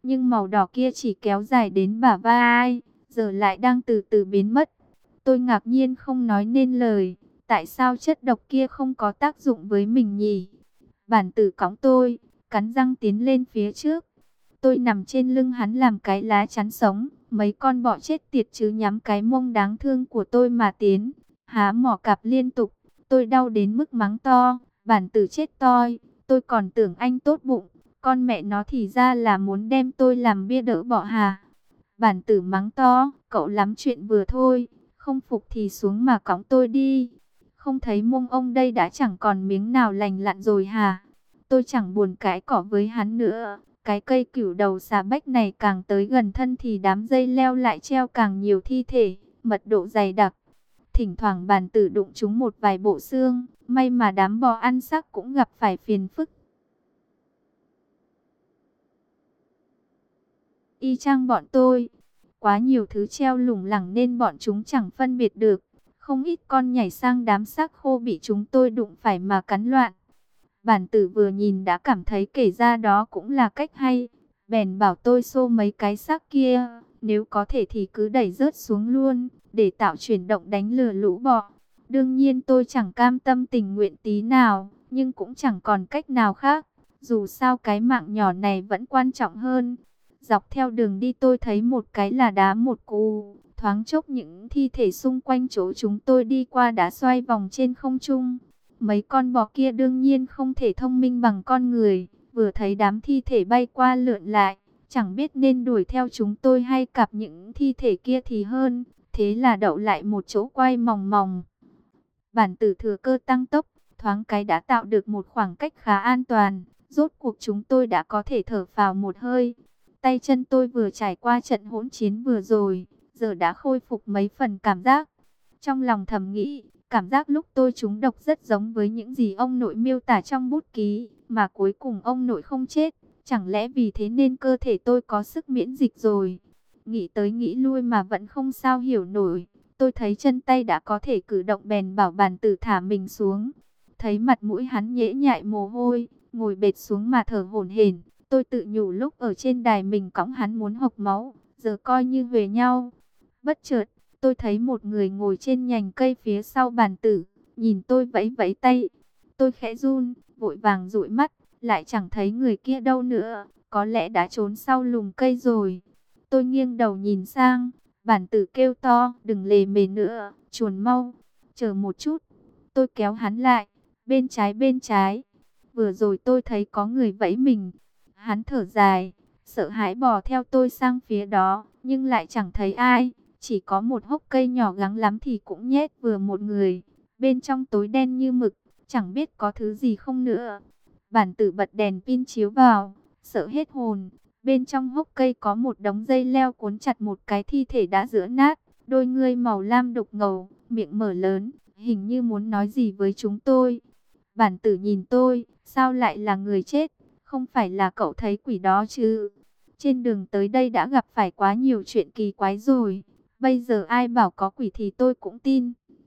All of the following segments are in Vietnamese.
nhưng màu đỏ kia chỉ kéo dài đến bả vai, giờ lại đang từ từ biến mất. Tôi ngạc nhiên không nói nên lời, tại sao chất độc kia không có tác dụng với mình nhỉ? Bản tử cõng tôi, cắn răng tiến lên phía trước. Tôi nằm trên lưng hắn làm cái lá chắn sống, mấy con bọ chết tiệt chứ nhắm cái mông đáng thương của tôi mà tiến, há mỏ cạp liên tục. Tôi đau đến mức mắng to, bản tử chết toi, tôi còn tưởng anh tốt bụng, con mẹ nó thì ra là muốn đem tôi làm bia đỡ bọ hà. Bản tử mắng to, cậu lắm chuyện vừa thôi, không phục thì xuống mà cõng tôi đi. Không thấy mông ông đây đã chẳng còn miếng nào lành lặn rồi hả? Tôi chẳng buồn cãi cỏ với hắn nữa. Cái cây cửu đầu xà bách này càng tới gần thân thì đám dây leo lại treo càng nhiều thi thể, mật độ dày đặc. Thỉnh thoảng bản tử đụng trúng một vài bộ xương, may mà đám bò ăn xác cũng gặp phải phiền phức. Y chang bọn tôi, quá nhiều thứ treo lủng lẳng nên bọn chúng chẳng phân biệt được. Không ít con nhảy sang đám xác khô bị chúng tôi đụng phải mà cắn loạn. Bản tử vừa nhìn đã cảm thấy kể ra đó cũng là cách hay. Bèn bảo tôi xô mấy cái xác kia, nếu có thể thì cứ đẩy rớt xuống luôn, để tạo chuyển động đánh lừa lũ bọ. Đương nhiên tôi chẳng cam tâm tình nguyện tí nào, nhưng cũng chẳng còn cách nào khác. Dù sao cái mạng nhỏ này vẫn quan trọng hơn. Dọc theo đường đi tôi thấy một cái là đá một cú, thoáng chốc những thi thể xung quanh chỗ chúng tôi đi qua đã xoay vòng trên không trung. Mấy con bò kia đương nhiên không thể thông minh bằng con người, vừa thấy đám thi thể bay qua lượn lại, chẳng biết nên đuổi theo chúng tôi hay cặp những thi thể kia thì hơn, thế là đậu lại một chỗ quay mòng mòng. Bản tử thừa cơ tăng tốc, thoáng cái đã tạo được một khoảng cách khá an toàn, rốt cuộc chúng tôi đã có thể thở phào một hơi. Tay chân tôi vừa trải qua trận hỗn chiến vừa rồi, giờ đã khôi phục mấy phần cảm giác. Trong lòng thầm nghĩ, cảm giác lúc tôi trúng độc rất giống với những gì ông nội miêu tả trong bút ký, mà cuối cùng ông nội không chết. Chẳng lẽ vì thế nên cơ thể tôi có sức miễn dịch rồi? Nghĩ tới nghĩ lui mà vẫn không sao hiểu nổi. Tôi thấy chân tay đã có thể cử động bèn bảo bản tử thả mình xuống. Thấy mặt mũi hắn nhễ nhại mồ hôi, ngồi bệt xuống mà thở hổn hển. Tôi tự nhủ lúc ở trên đài mình cõng hắn muốn hộc máu, giờ coi như về nhau. Bất chợt, tôi thấy một người ngồi trên nhành cây phía sau bản tử, nhìn tôi vẫy vẫy tay. Tôi khẽ run, vội vàng dụi mắt, lại chẳng thấy người kia đâu nữa, có lẽ đã trốn sau lùm cây rồi. Tôi nghiêng đầu nhìn sang, bản tử kêu to, đừng lề mề nữa, chuồn mau, chờ một chút. Tôi kéo hắn lại, bên trái bên trái. Vừa rồi tôi thấy có người vẫy mình. Hắn thở dài, sợ hãi bò theo tôi sang phía đó, nhưng lại chẳng thấy ai. Chỉ có một hốc cây nhỏ gắng lắm thì cũng nhét vừa một người. Bên trong tối đen như mực, chẳng biết có thứ gì không nữa. Bản tử bật đèn pin chiếu vào, sợ hết hồn. Bên trong hốc cây có một đống dây leo cuốn chặt một cái thi thể đã rữa nát. Đôi ngươi màu lam đục ngầu, miệng mở lớn, hình như muốn nói gì với chúng tôi. Bản tử nhìn tôi, sao lại là người chết? Không phải là cậu thấy quỷ đó chứ? Trên đường tới đây đã gặp phải quá nhiều chuyện kỳ quái rồi. Bây giờ ai bảo có quỷ thì tôi cũng tin.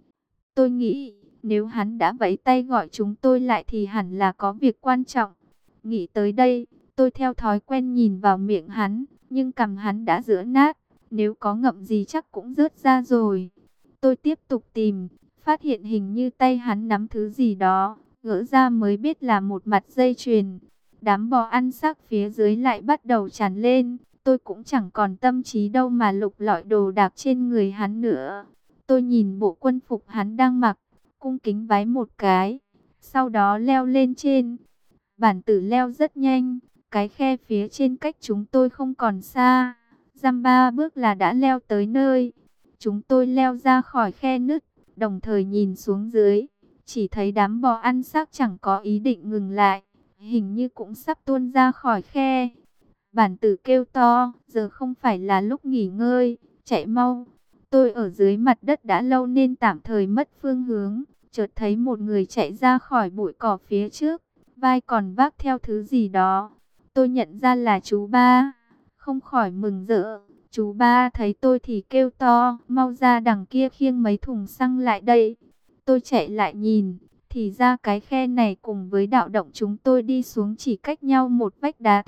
Tôi nghĩ, nếu hắn đã vẫy tay gọi chúng tôi lại thì hẳn là có việc quan trọng. Nghĩ tới đây, tôi theo thói quen nhìn vào miệng hắn, nhưng cằm hắn đã rữa nát. Nếu có ngậm gì chắc cũng rớt ra rồi. Tôi tiếp tục tìm, phát hiện hình như tay hắn nắm thứ gì đó, gỡ ra mới biết là một mặt dây chuyền. Đám bò ăn xác phía dưới lại bắt đầu tràn lên. Tôi cũng chẳng còn tâm trí đâu mà lục lọi đồ đạc trên người hắn nữa. Tôi nhìn bộ quân phục hắn đang mặc, cung kính vái một cái, sau đó leo lên trên. Bản tử leo rất nhanh, cái khe phía trên cách chúng tôi không còn xa. Dăm ba bước là đã leo tới nơi. Chúng tôi leo ra khỏi khe nứt, đồng thời nhìn xuống dưới. Chỉ thấy đám bò ăn xác chẳng có ý định ngừng lại, hình như cũng sắp tuôn ra khỏi khe. Bản tử kêu to, giờ không phải là lúc nghỉ ngơi, chạy mau. Tôi ở dưới mặt đất đã lâu nên tạm thời mất phương hướng. Chợt thấy một người chạy ra khỏi bụi cỏ phía trước, vai còn vác theo thứ gì đó. Tôi nhận ra là chú Ba, không khỏi mừng rỡ. Chú Ba thấy tôi thì kêu to, mau ra đằng kia khiêng mấy thùng xăng lại đây. Tôi chạy lại nhìn, thì ra cái khe này cùng với đạo động chúng tôi đi xuống chỉ cách nhau một vách đá thấp.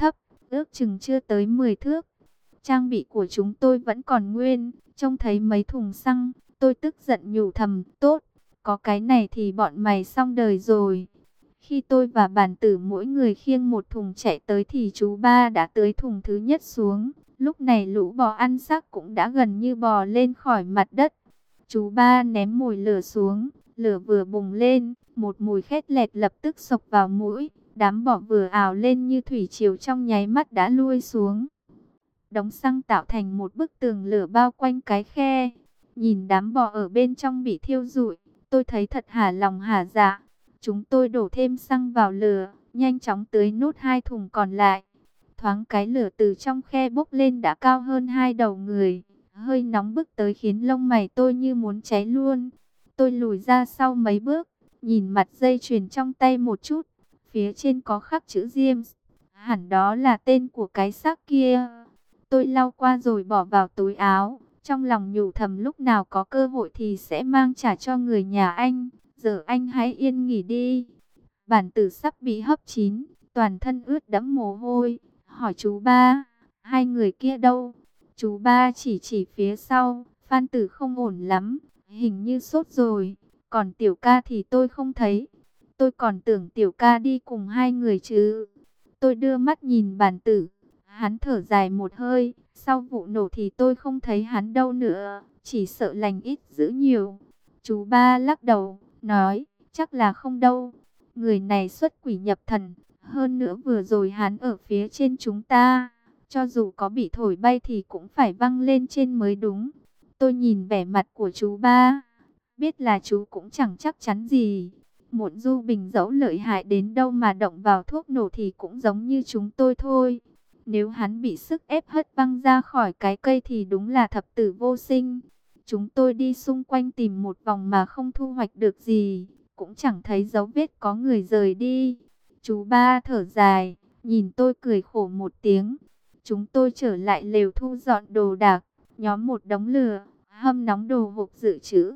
ước chừng chưa tới 10 thước. Trang bị của chúng tôi vẫn còn nguyên, trông thấy mấy thùng xăng, tôi tức giận nhủ thầm, tốt, có cái này thì bọn mày xong đời rồi. Khi tôi và Bản Tử mỗi người khiêng một thùng chạy tới thì chú ba đã tưới thùng thứ nhất xuống. Lúc này lũ bò ăn xác cũng đã gần như bò lên khỏi mặt đất. Chú ba ném mồi lửa xuống, lửa vừa bùng lên, một mùi khét lẹt lập tức xộc vào mũi. Đám bò vừa ào lên như thủy triều trong nháy mắt đã lui xuống. Đống xăng tạo thành một bức tường lửa bao quanh cái khe. Nhìn đám bò ở bên trong bị thiêu rụi, tôi thấy thật hả lòng hả dạ. Chúng tôi đổ thêm xăng vào lửa, nhanh chóng tưới nốt 2 thùng còn lại. Thoáng cái lửa từ trong khe bốc lên đã cao hơn 2 đầu người. Hơi nóng bức tới khiến lông mày tôi như muốn cháy luôn. Tôi lùi ra sau mấy bước, nhìn mặt dây chuyền trong tay một chút. Phía trên có khắc chữ James. Hẳn đó là tên của cái xác kia. Tôi lau qua rồi bỏ vào túi áo. Trong lòng nhủ thầm lúc nào có cơ hội thì sẽ mang trả cho người nhà anh. Giờ anh hãy yên nghỉ đi. Bản Tử sắp bị hấp chín, toàn thân ướt đẫm mồ hôi. Hỏi chú ba, 2 người kia đâu? Chú ba chỉ phía sau. Phan Tử không ổn lắm, hình như sốt rồi. Còn Tiểu ca thì tôi không thấy. Tôi còn tưởng Tiểu ca đi cùng 2 người chứ. Tôi đưa mắt nhìn Bản Tử. Hắn thở dài một hơi. Sau vụ nổ thì tôi không thấy hắn đâu nữa. Chỉ sợ lành ít dữ nhiều. Chú ba lắc đầu, nói, chắc là không đâu. Người này xuất quỷ nhập thần. Hơn nữa vừa rồi hắn ở phía trên chúng ta. Cho dù có bị thổi bay thì cũng phải văng lên trên mới đúng. Tôi nhìn vẻ mặt của chú ba. Biết là chú cũng chẳng chắc chắn gì. Muộn Du Bình dẫu lợi hại đến đâu mà động vào thuốc nổ thì cũng giống như chúng tôi thôi. Nếu hắn bị sức ép hất văng ra khỏi cái cây thì đúng là thập tử vô sinh. Chúng tôi đi xung quanh tìm một vòng mà không thu hoạch được gì. Cũng chẳng thấy dấu vết có người rời đi. Chú ba thở dài, nhìn tôi cười khổ một tiếng. Chúng tôi trở lại lều thu dọn đồ đạc, nhóm một đống lửa, hâm nóng đồ hộp dự trữ.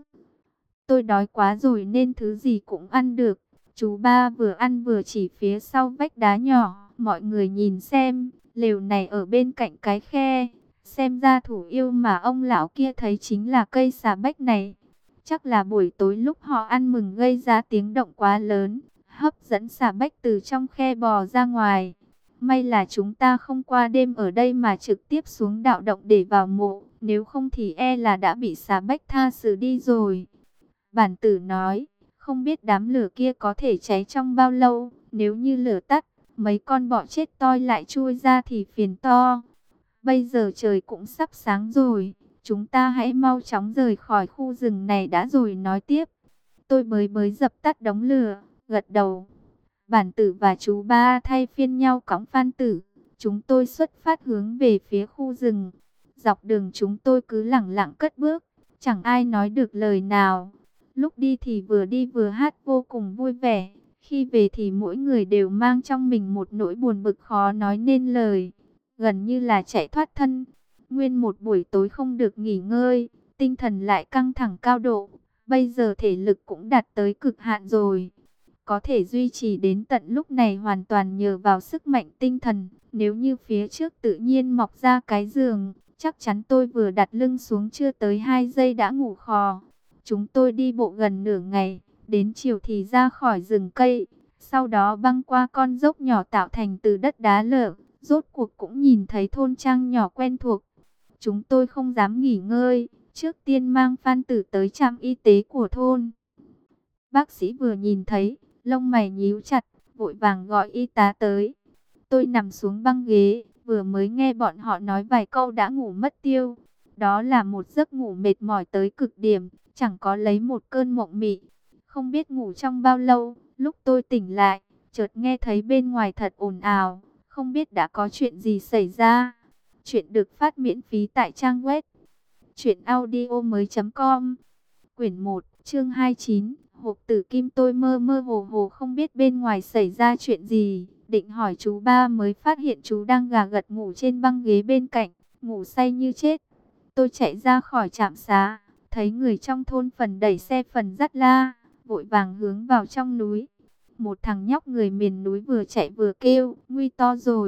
Tôi đói quá rồi nên thứ gì cũng ăn được. Chú ba vừa ăn vừa chỉ phía sau vách đá nhỏ. Mọi người nhìn xem, lều này ở bên cạnh cái khe. Xem ra thủ yêu mà ông lão kia thấy chính là cây xà bách này. Chắc là buổi tối lúc họ ăn mừng gây ra tiếng động quá lớn, hấp dẫn xà bách từ trong khe bò ra ngoài. May là chúng ta không qua đêm ở đây mà trực tiếp xuống đạo động để vào mộ. Nếu không thì e là đã bị xà bách tha xử đi rồi. Bản Tử nói, không biết đám lửa kia có thể cháy trong bao lâu. Nếu như lửa tắt, mấy con bọ chết toi lại chui ra thì phiền to. Bây giờ trời cũng sắp sáng rồi. Chúng ta hãy mau chóng rời khỏi khu rừng này đã rồi nói tiếp. Tôi mới dập tắt đống lửa, gật đầu. Bản Tử và chú ba thay phiên nhau cõng Phan Tử. Chúng tôi xuất phát hướng về phía khu rừng. Dọc đường chúng tôi cứ lẳng lặng cất bước. Chẳng ai nói được lời nào. Lúc đi vừa hát vô cùng vui vẻ. Khi về thì mỗi người đều mang trong mình một nỗi buồn bực khó nói nên lời. Gần như là chạy thoát thân. Nguyên một buổi tối không được nghỉ ngơi, tinh thần lại căng thẳng cao độ. Bây giờ thể lực cũng đạt tới cực hạn rồi. Có thể duy trì đến tận lúc này hoàn toàn nhờ vào sức mạnh tinh thần. Nếu như phía trước tự nhiên mọc ra cái giường, chắc chắn tôi vừa đặt lưng xuống chưa tới 2 giây đã ngủ khò. Chúng tôi đi bộ gần nửa ngày, đến chiều thì ra khỏi rừng cây. Sau đó băng qua con dốc nhỏ tạo thành từ đất đá lở. Rốt cuộc cũng nhìn thấy thôn trang nhỏ quen thuộc. Chúng tôi không dám nghỉ ngơi, trước tiên mang Phan Tử tới trạm y tế của thôn. Bác sĩ vừa nhìn thấy, lông mày nhíu chặt, vội vàng gọi y tá tới. Tôi nằm xuống băng ghế, vừa mới nghe bọn họ nói vài câu đã ngủ mất tiêu. Đó là một giấc ngủ mệt mỏi tới cực điểm, chẳng có lấy một cơn mộng mị. Không biết ngủ trong bao lâu, lúc tôi tỉnh lại, chợt nghe thấy bên ngoài thật ồn ào, không biết đã có chuyện gì xảy ra. Chuyện được phát miễn phí tại trang web truyệnaudiomoi.com. Quyển 1, chương 29, hộp tử kim. Tôi mơ mơ hồ hồ không biết bên ngoài xảy ra chuyện gì, định hỏi chú ba mới phát hiện chú đang gà gật ngủ trên băng ghế bên cạnh, ngủ say như chết. Tôi chạy ra khỏi trạm xá, thấy người trong thôn phần đẩy xe phần dắt la, vội vàng hướng vào trong núi. Một thằng nhóc người miền núi vừa chạy vừa kêu, nguy to rồi,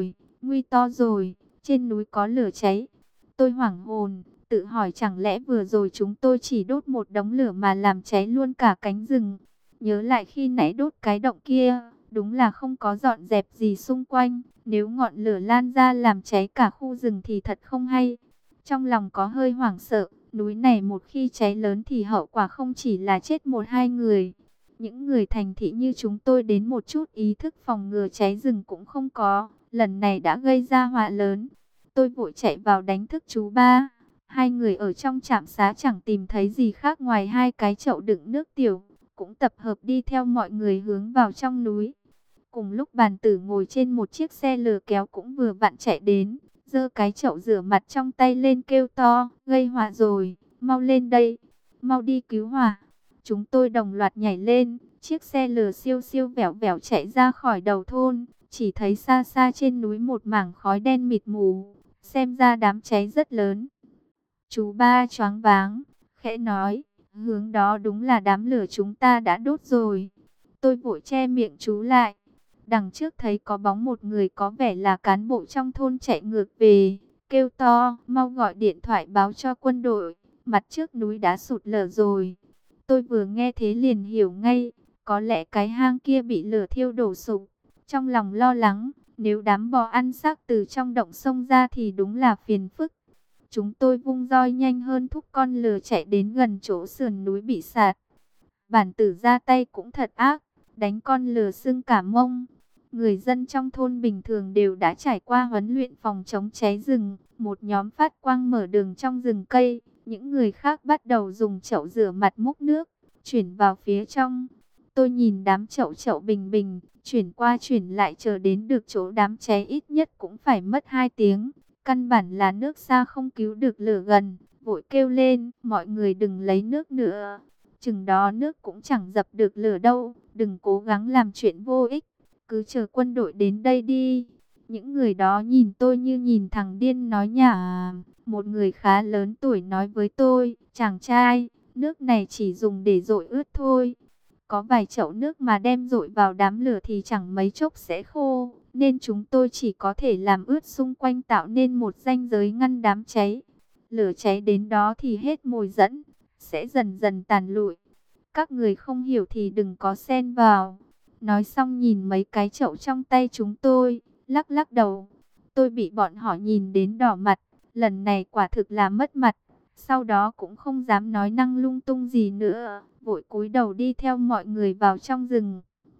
Nguy to rồi, trên núi có lửa cháy. Tôi hoảng hồn, tự hỏi chẳng lẽ vừa rồi chúng tôi chỉ đốt một đống lửa mà làm cháy luôn cả cánh rừng. Nhớ lại khi nãy đốt cái động kia, đúng là không có dọn dẹp gì xung quanh. Nếu ngọn lửa lan ra làm cháy cả khu rừng thì thật không hay. Trong lòng có hơi hoảng sợ, núi này một khi cháy lớn thì hậu quả không chỉ là chết một hai người. Những người thành thị như chúng tôi đến một chút ý thức phòng ngừa cháy rừng cũng không có, lần này đã gây ra họa lớn. Tôi vội chạy vào đánh thức chú ba. Hai người ở trong trạm xá chẳng tìm thấy gì khác ngoài hai cái chậu đựng nước tiểu, cũng tập hợp đi theo mọi người hướng vào trong núi. Cùng lúc bàn tử ngồi trên một chiếc xe lừa kéo cũng vừa vặn chạy đến, giơ cái chậu rửa mặt trong tay lên kêu to, gây họa rồi, mau lên đây, mau đi cứu hỏa. Chúng tôi đồng loạt nhảy lên, chiếc xe lừa siêu siêu vẹo vẹo chạy ra khỏi đầu thôn, chỉ thấy xa xa trên núi một mảng khói đen mịt mù, xem ra đám cháy rất lớn. Chú ba choáng váng, khẽ nói, hướng đó đúng là đám lửa chúng ta đã đốt rồi. Tôi vội che miệng chú lại. Đằng trước thấy có bóng một người có vẻ là cán bộ trong thôn chạy ngược về, kêu to, mau gọi điện thoại báo cho quân đội, mặt trước núi đã sụt lở rồi. Tôi vừa nghe thế liền hiểu ngay, có lẽ cái hang kia bị lửa thiêu đổ sụp. Trong lòng lo lắng, nếu đám bò ăn xác từ trong động sông ra thì đúng là phiền phức. Chúng tôi vung roi nhanh hơn thúc con lừa chạy đến gần chỗ sườn núi bị sạt. Bản tử ra tay cũng thật ác, đánh con lừa sưng cả mông. Người dân trong thôn bình thường đều đã trải qua huấn luyện phòng chống cháy rừng. Một nhóm phát quang mở đường trong rừng cây. Những người khác bắt đầu dùng chậu rửa mặt múc nước, chuyển vào phía trong. Tôi nhìn đám chậu chậu bình bình, chuyển qua chuyển lại chờ đến được chỗ đám cháy ít nhất cũng phải mất 2 tiếng. Căn bản là nước xa không cứu được lửa gần, vội kêu lên, mọi người đừng lấy nước nữa. Chừng đó nước cũng chẳng dập được lửa đâu, đừng cố gắng làm chuyện vô ích, cứ chờ quân đội đến đây đi. Những người đó nhìn tôi như nhìn thằng điên nói nhả. Một người khá lớn tuổi nói với tôi, chàng trai, nước này chỉ dùng để dội ướt thôi. Có vài chậu nước mà đem dội vào đám lửa thì chẳng mấy chốc sẽ khô, nên chúng tôi chỉ có thể làm ướt xung quanh tạo nên một ranh giới ngăn đám cháy. Lửa cháy đến đó thì hết mồi dẫn, sẽ dần dần tàn lụi. Các người không hiểu thì đừng có xen vào. Nói xong nhìn mấy cái chậu trong tay chúng tôi, lắc lắc đầu. Tôi bị bọn họ nhìn đến đỏ mặt, lần này quả thực là mất mặt. Sau đó cũng không dám nói năng lung tung gì nữa, vội cúi đầu đi theo mọi người vào trong rừng.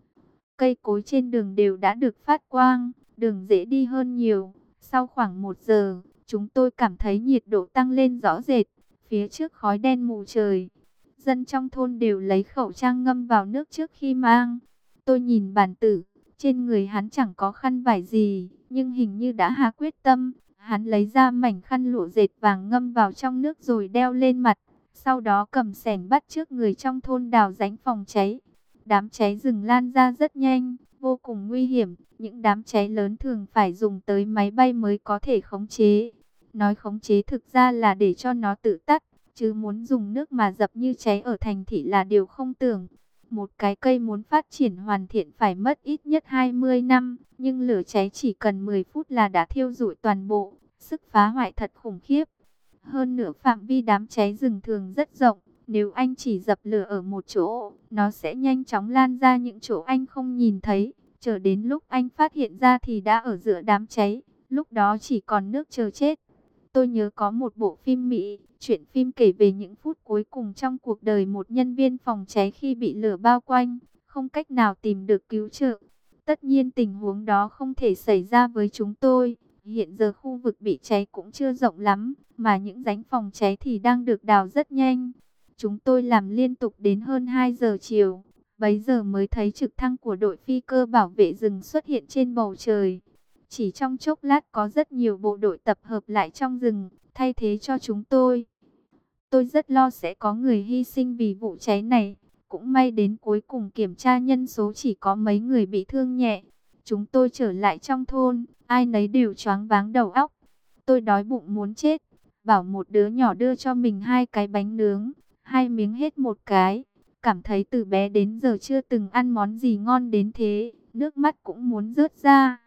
Cây cối trên đường đều đã được phát quang, đường dễ đi hơn nhiều. Sau khoảng 1 giờ, chúng tôi cảm thấy nhiệt độ tăng lên rõ rệt, phía trước khói đen mù trời. Dân trong thôn đều lấy khẩu trang ngâm vào nước trước khi mang. Tôi nhìn bản tử, trên người hắn chẳng có khăn vải gì, nhưng hình như đã hạ quyết tâm. Hắn lấy ra mảnh khăn lụa dệt vàng ngâm vào trong nước rồi đeo lên mặt. Sau đó cầm xẻng bắt trước người trong thôn đào rãnh phòng cháy. Đám cháy rừng lan ra rất nhanh, vô cùng nguy hiểm. Những đám cháy lớn thường phải dùng tới máy bay mới có thể khống chế. Nói khống chế thực ra là để cho nó tự tắt, chứ muốn dùng nước mà dập như cháy ở thành thị là điều không tưởng. Một cái cây muốn phát triển hoàn thiện phải mất ít nhất 20 năm, nhưng lửa cháy chỉ cần 10 phút là đã thiêu rụi toàn bộ, sức phá hoại thật khủng khiếp. Hơn nữa phạm vi đám cháy rừng thường rất rộng, nếu anh chỉ dập lửa ở một chỗ, nó sẽ nhanh chóng lan ra những chỗ anh không nhìn thấy, chờ đến lúc anh phát hiện ra thì đã ở giữa đám cháy, lúc đó chỉ còn nước chờ chết. Tôi nhớ có một bộ phim Mỹ, chuyện phim kể về những phút cuối cùng trong cuộc đời một nhân viên phòng cháy khi bị lửa bao quanh, không cách nào tìm được cứu trợ. Tất nhiên tình huống đó không thể xảy ra với chúng tôi. Hiện giờ khu vực bị cháy cũng chưa rộng lắm, mà những rãnh phòng cháy thì đang được đào rất nhanh. Chúng tôi làm liên tục đến hơn 2 giờ chiều, bấy giờ mới thấy trực thăng của đội phi cơ bảo vệ rừng xuất hiện trên bầu trời. Chỉ trong chốc lát có rất nhiều bộ đội tập hợp lại trong rừng, thay thế cho chúng tôi. Tôi rất lo sẽ có người hy sinh vì vụ cháy này. Cũng may đến cuối cùng kiểm tra nhân số chỉ có mấy người bị thương nhẹ. Chúng tôi trở lại trong thôn, ai nấy đều choáng váng đầu óc. Tôi đói bụng muốn chết, bảo một đứa nhỏ đưa cho mình 2 cái bánh nướng, 2 miếng hết một cái. Cảm thấy từ bé đến giờ chưa từng ăn món gì ngon đến thế, nước mắt cũng muốn rớt ra.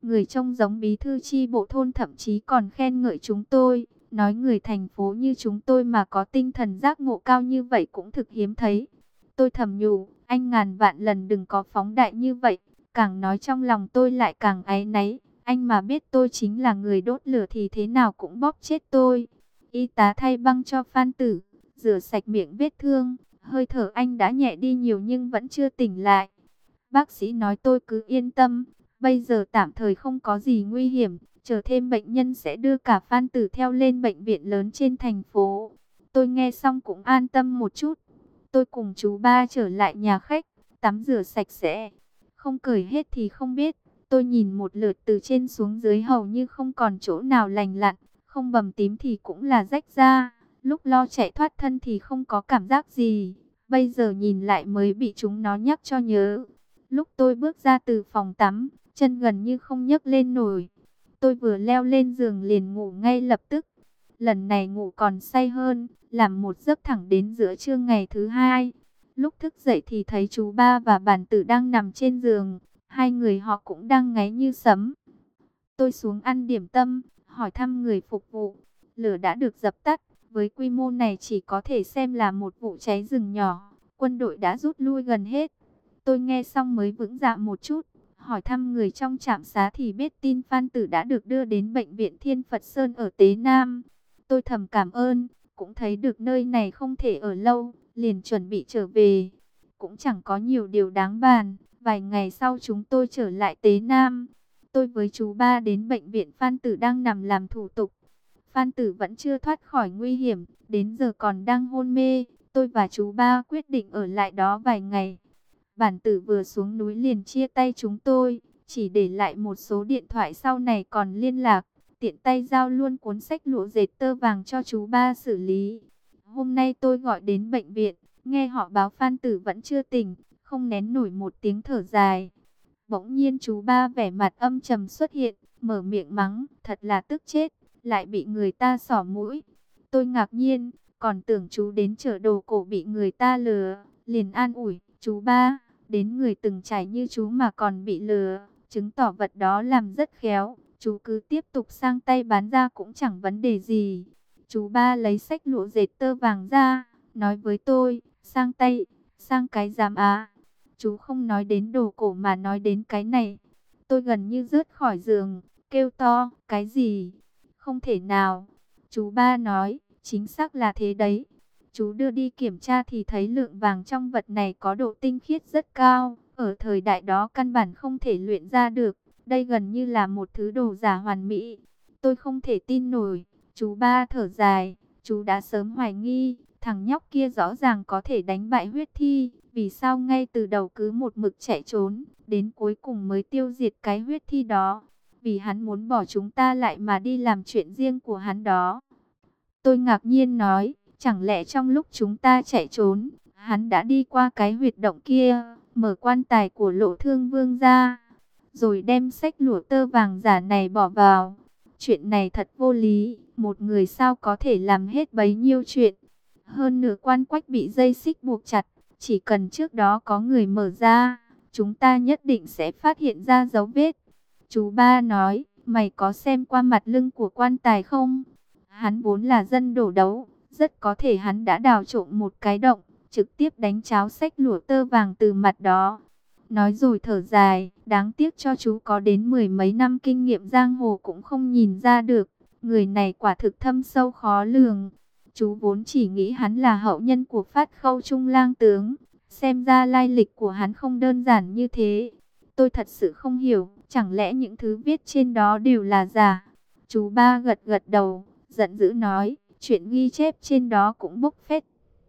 Người trông giống bí thư chi bộ thôn thậm chí còn khen ngợi chúng tôi, nói người thành phố như chúng tôi mà có tinh thần giác ngộ cao như vậy cũng thực hiếm thấy. Tôi thầm nhủ, anh ngàn vạn lần đừng có phóng đại như vậy, càng nói trong lòng tôi lại càng áy náy. Anh mà biết tôi chính là người đốt lửa thì thế nào cũng bóp chết tôi. Y tá thay băng cho Phan Tử, rửa sạch miệng vết thương, hơi thở anh đã nhẹ đi nhiều nhưng vẫn chưa tỉnh lại. Bác sĩ nói tôi cứ yên tâm, bây giờ tạm thời không có gì nguy hiểm, chờ thêm bệnh nhân sẽ đưa cả Phan Tử theo lên bệnh viện lớn trên thành phố. Tôi nghe xong cũng an tâm một chút. Tôi cùng chú ba trở lại nhà khách, tắm rửa sạch sẽ, không cởi hết thì không biết. Tôi nhìn một lượt từ trên xuống dưới hầu như không còn chỗ nào lành lặn, không bầm tím thì cũng là rách ra. Lúc lo chạy thoát thân thì không có cảm giác gì, bây giờ nhìn lại mới bị chúng nó nhắc cho nhớ. Lúc tôi bước ra từ phòng tắm, chân gần như không nhấc lên nổi. Tôi vừa leo lên giường liền ngủ ngay lập tức. Lần này ngủ còn say hơn, làm một giấc thẳng đến giữa trưa ngày thứ hai. Lúc thức dậy thì thấy chú ba và Bản Tử đang nằm trên giường. Hai người họ cũng đang ngáy như sấm. Tôi xuống ăn điểm tâm, hỏi thăm người phục vụ. Lửa đã được dập tắt, với quy mô này chỉ có thể xem là một vụ cháy rừng nhỏ. Quân đội đã rút lui gần hết. Tôi nghe xong mới vững dạ một chút. Hỏi thăm người trong trạm xá thì biết tin Phan Tử đã được đưa đến bệnh viện Thiên Phật Sơn ở Tế Nam. Tôi thầm cảm ơn, cũng thấy được nơi này không thể ở lâu, liền chuẩn bị trở về. Cũng chẳng có nhiều điều đáng bàn. Vài ngày sau chúng tôi trở lại Tế Nam. Tôi với chú ba đến bệnh viện Phan Tử đang nằm làm thủ tục. Phan Tử vẫn chưa thoát khỏi nguy hiểm, đến giờ còn đang hôn mê. Tôi và chú ba quyết định ở lại đó vài ngày. Bản Tử vừa xuống núi liền chia tay chúng tôi, chỉ để lại một số điện thoại sau này còn liên lạc. Tiện tay giao luôn cuốn sách lụa dệt tơ vàng cho chú ba xử lý. Hôm nay tôi gọi đến bệnh viện, nghe họ báo Phan Tử vẫn chưa tỉnh, không nén nổi một tiếng thở dài. Bỗng nhiên chú ba vẻ mặt âm trầm xuất hiện, mở miệng mắng, thật là tức chết, lại bị người ta xỏ mũi. Tôi ngạc nhiên, còn tưởng chú đến chợ đồ cổ bị người ta lừa, liền an ủi, chú ba, đến người từng trải như chú mà còn bị lừa, chứng tỏ vật đó làm rất khéo, chú cứ tiếp tục sang tay bán ra cũng chẳng vấn đề gì. Chú ba lấy xách lụa dệt tơ vàng ra, nói với tôi, sang tay, sang cái giám á. Chú không nói đến đồ cổ mà nói đến cái này. Tôi gần như rớt khỏi giường, kêu to, cái gì? Không thể nào. Chú ba nói, chính xác là thế đấy. Chú đưa đi kiểm tra thì thấy lượng vàng trong vật này có độ tinh khiết rất cao. Ở thời đại đó căn bản không thể luyện ra được. Đây gần như là một thứ đồ giả hoàn mỹ. Tôi không thể tin nổi. Chú ba thở dài. Chú đã sớm hoài nghi. Thằng nhóc kia rõ ràng có thể đánh bại huyết thi. Vì sao ngay từ đầu cứ một mực chạy trốn. Đến cuối cùng mới tiêu diệt cái huyết thi đó. Vì hắn muốn bỏ chúng ta lại mà đi làm chuyện riêng của hắn đó. Tôi ngạc nhiên nói. Chẳng lẽ trong lúc chúng ta chạy trốn, hắn đã đi qua cái huyệt động kia, mở quan tài của Lộ Thương Vương ra, rồi đem xách lụa tơ vàng giả này bỏ vào. Chuyện này thật vô lý, một người sao có thể làm hết bấy nhiêu chuyện. Hơn nửa quan quách bị dây xích buộc chặt, chỉ cần trước đó có người mở ra, chúng ta nhất định sẽ phát hiện ra dấu vết. Chú ba nói, mày có xem qua mặt lưng của quan tài không? Hắn vốn là dân đổ đấu. Rất có thể hắn đã đào trộm một cái động, trực tiếp đánh cháo xách lụa tơ vàng từ mặt đó. Nói rồi thở dài, đáng tiếc cho chú có đến mười mấy năm kinh nghiệm giang hồ cũng không nhìn ra được. Người này quả thực thâm sâu khó lường. Chú vốn chỉ nghĩ hắn là hậu nhân của Phát Khâu Trung lang tướng. Xem ra lai lịch của hắn không đơn giản như thế. Tôi thật sự không hiểu, chẳng lẽ những thứ viết trên đó đều là giả? Chú ba gật gật đầu, giận dữ nói. Chuyện ghi chép trên đó cũng bốc phét.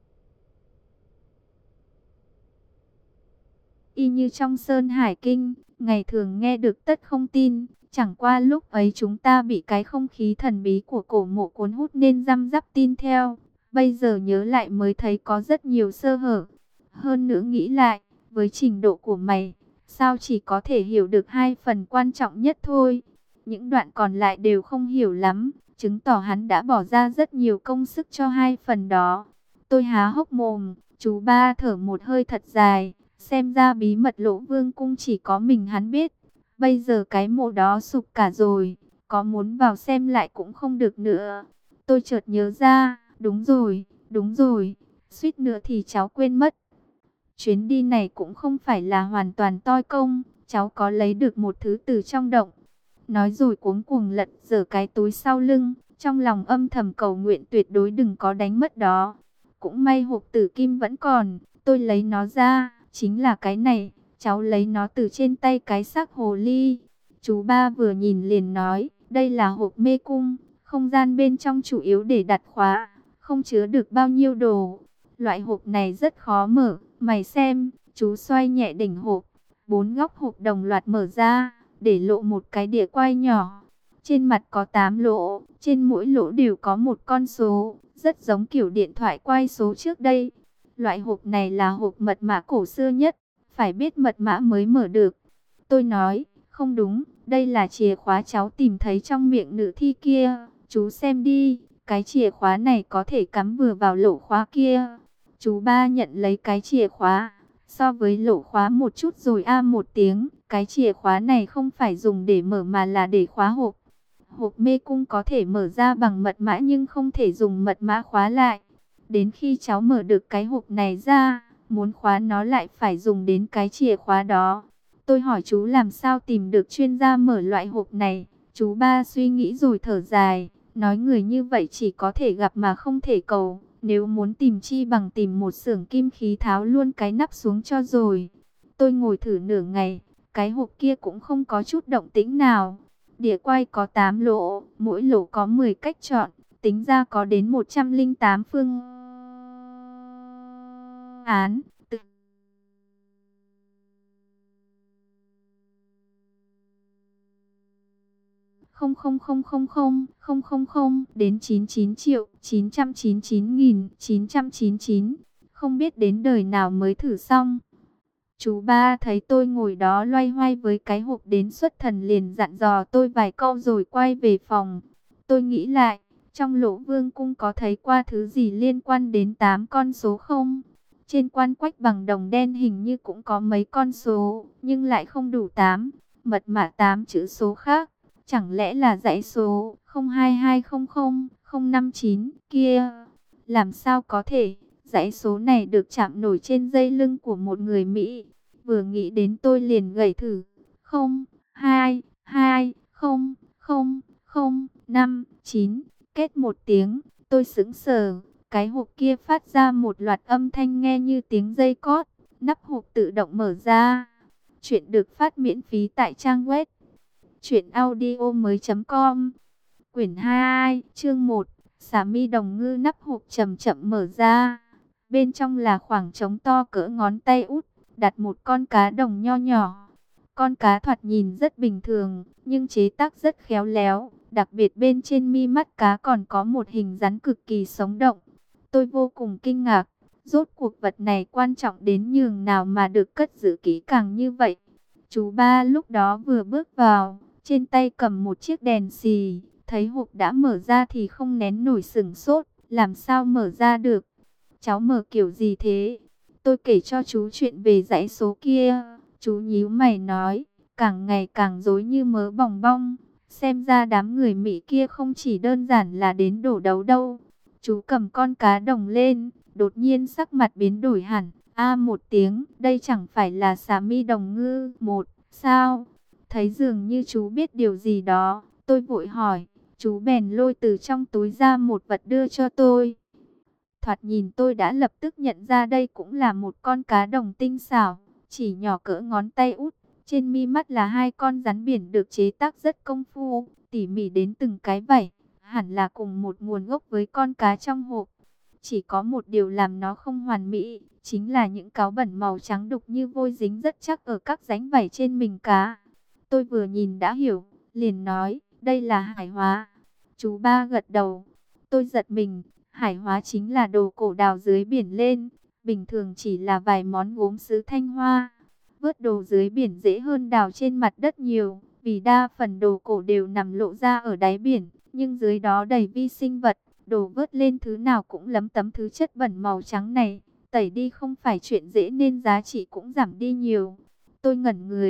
Y như trong Sơn Hải Kinh, ngày thường nghe được tất không tin. Chẳng qua lúc ấy chúng ta bị cái không khí thần bí của cổ mộ cuốn hút nên răm rắp tin theo. Bây giờ nhớ lại mới thấy có rất nhiều sơ hở. Hơn nữa nghĩ lại, với trình độ của mày, sao chỉ có thể hiểu được 2 phần quan trọng nhất thôi. Những đoạn còn lại đều không hiểu lắm. Chứng tỏ hắn đã bỏ ra rất nhiều công sức cho 2 phần đó. Tôi há hốc mồm, chú ba thở một hơi thật dài. Xem ra bí mật Lỗ Vương cung chỉ có mình hắn biết. Bây giờ cái mộ đó sụp cả rồi, có muốn vào xem lại cũng không được nữa. Tôi chợt nhớ ra, đúng rồi, suýt nữa thì cháu quên mất. Chuyến đi này cũng không phải là hoàn toàn toi công, cháu có lấy được một thứ từ trong động. Nói rồi cuống cuồng lật dở cái túi sau lưng, trong lòng âm thầm cầu nguyện tuyệt đối đừng có đánh mất đó. Cũng may hộp tử kim vẫn còn, tôi lấy nó ra, chính là cái này, cháu lấy nó từ trên tay cái xác hồ ly. Chú ba vừa nhìn liền nói, đây là hộp mê cung, không gian bên trong chủ yếu để đặt khóa, không chứa được bao nhiêu đồ. Loại hộp này rất khó mở, mày xem, chú xoay nhẹ đỉnh hộp, 4 góc hộp đồng loạt mở ra, để lộ một cái đĩa quay nhỏ. Trên mặt có 8 lỗ, trên mỗi lỗ đều có một con số, rất giống kiểu điện thoại quay số trước đây. Loại hộp này là hộp mật mã cổ xưa nhất, phải biết mật mã mới mở được. Tôi nói, không đúng, đây là chìa khóa cháu tìm thấy trong miệng nữ thi kia. Chú xem đi, cái chìa khóa này có thể cắm vừa vào lỗ khóa kia. Chú ba nhận lấy cái chìa khóa, so với lỗ khóa một chút rồi một tiếng. Cái chìa khóa này không phải dùng để mở mà là để khóa hộp. Hộp mê cung có thể mở ra bằng mật mã nhưng không thể dùng mật mã khóa lại. Đến khi cháu mở được cái hộp này ra, muốn khóa nó lại phải dùng đến cái chìa khóa đó. Tôi hỏi chú làm sao tìm được chuyên gia mở loại hộp này. Chú ba suy nghĩ rồi thở dài, nói người như vậy chỉ có thể gặp mà không thể cầu. Nếu muốn tìm chi bằng tìm một xưởng kim khí tháo luôn cái nắp xuống cho rồi. Tôi ngồi thử nửa ngày, cái hộp kia cũng không có chút động tĩnh nào. Đĩa quay có 8 lỗ, mỗi lỗ có 10 cách chọn, tính ra có đến 108 phương án. Từ không không không không không không không không đến 99.999.999, không biết đến đời nào mới thử xong. Chú ba thấy tôi ngồi đó loay hoay với cái hộp đến xuất thần liền dặn dò tôi vài câu rồi quay về phòng. Tôi nghĩ lại, trong Lỗ Vương cung có thấy qua thứ gì liên quan đến 8 con số không? Trên quan quách bằng đồng đen hình như cũng có mấy con số, nhưng lại không đủ 8. Mật mã 8 chữ số khác, chẳng lẽ là dãy số 02200059 kia? Làm sao có thể? Dãy số này được chạm nổi trên dây lưng của một người Mỹ. Vừa nghĩ đến tôi liền gảy thử. 0, 2, 2, 0, 0, 0, 5, 9. Kết một tiếng, tôi sững sờ. Cái hộp kia phát ra một loạt âm thanh nghe như tiếng dây cót. Nắp hộp tự động mở ra. Chuyện được phát miễn phí tại trang web truyệnaudiomoi.com. Quyển 2, chương 1. Xà mi đồng ngư. Nắp hộp chậm chậm mở ra. Bên trong là khoảng trống to cỡ ngón tay út, đặt một con cá đồng nho nhỏ. Con cá thoạt nhìn rất bình thường, nhưng chế tác rất khéo léo. Đặc biệt bên trên mi mắt cá còn có một hình rắn cực kỳ sống động. Tôi vô cùng kinh ngạc, rốt cuộc vật này quan trọng đến nhường nào mà được cất giữ kỹ càng như vậy. Chú ba lúc đó vừa bước vào, trên tay cầm một chiếc đèn xì, thấy hộp đã mở ra thì không nén nổi sửng sốt, làm sao mở ra được? Cháu mở kiểu gì thế? Tôi kể cho chú chuyện về dãy số kia. Chú nhíu mày nói, càng ngày càng rối như mớ bòng bong. Xem ra đám người Mỹ kia không chỉ đơn giản là đến đổ đấu đâu. Chú cầm con cá đồng lên, đột nhiên sắc mặt biến đổi hẳn. Một tiếng, đây chẳng phải là xà mi đồng ngư một, sao? Thấy dường như chú biết điều gì đó, tôi vội hỏi. Chú bèn lôi từ trong túi ra một vật đưa cho tôi. Thoạt nhìn tôi đã lập tức nhận ra đây cũng là một con cá đồng tinh xảo, chỉ nhỏ cỡ ngón tay út. Trên mi mắt là hai con rắn biển được chế tác rất công phu, tỉ mỉ đến từng cái vảy, hẳn là cùng một nguồn gốc với con cá trong hộp. Chỉ có một điều làm nó không hoàn mỹ, chính là những cáu bẩn màu trắng đục như vôi dính rất chắc ở các rãnh vảy trên mình cá. Tôi vừa nhìn đã hiểu, liền nói, đây là hải hóa. Chú ba gật đầu, tôi giật mình. Hải hóa chính là đồ cổ đào dưới biển lên, bình thường chỉ là vài món gốm sứ Thanh Hoa. Vớt đồ dưới biển dễ hơn đào trên mặt đất nhiều, vì đa phần đồ cổ đều nằm lộ ra ở đáy biển, nhưng dưới đó đầy vi sinh vật, đồ vớt lên thứ nào cũng lấm tấm thứ chất bẩn màu trắng này, tẩy đi không phải chuyện dễ nên giá trị cũng giảm đi nhiều. Tôi ngẩn người,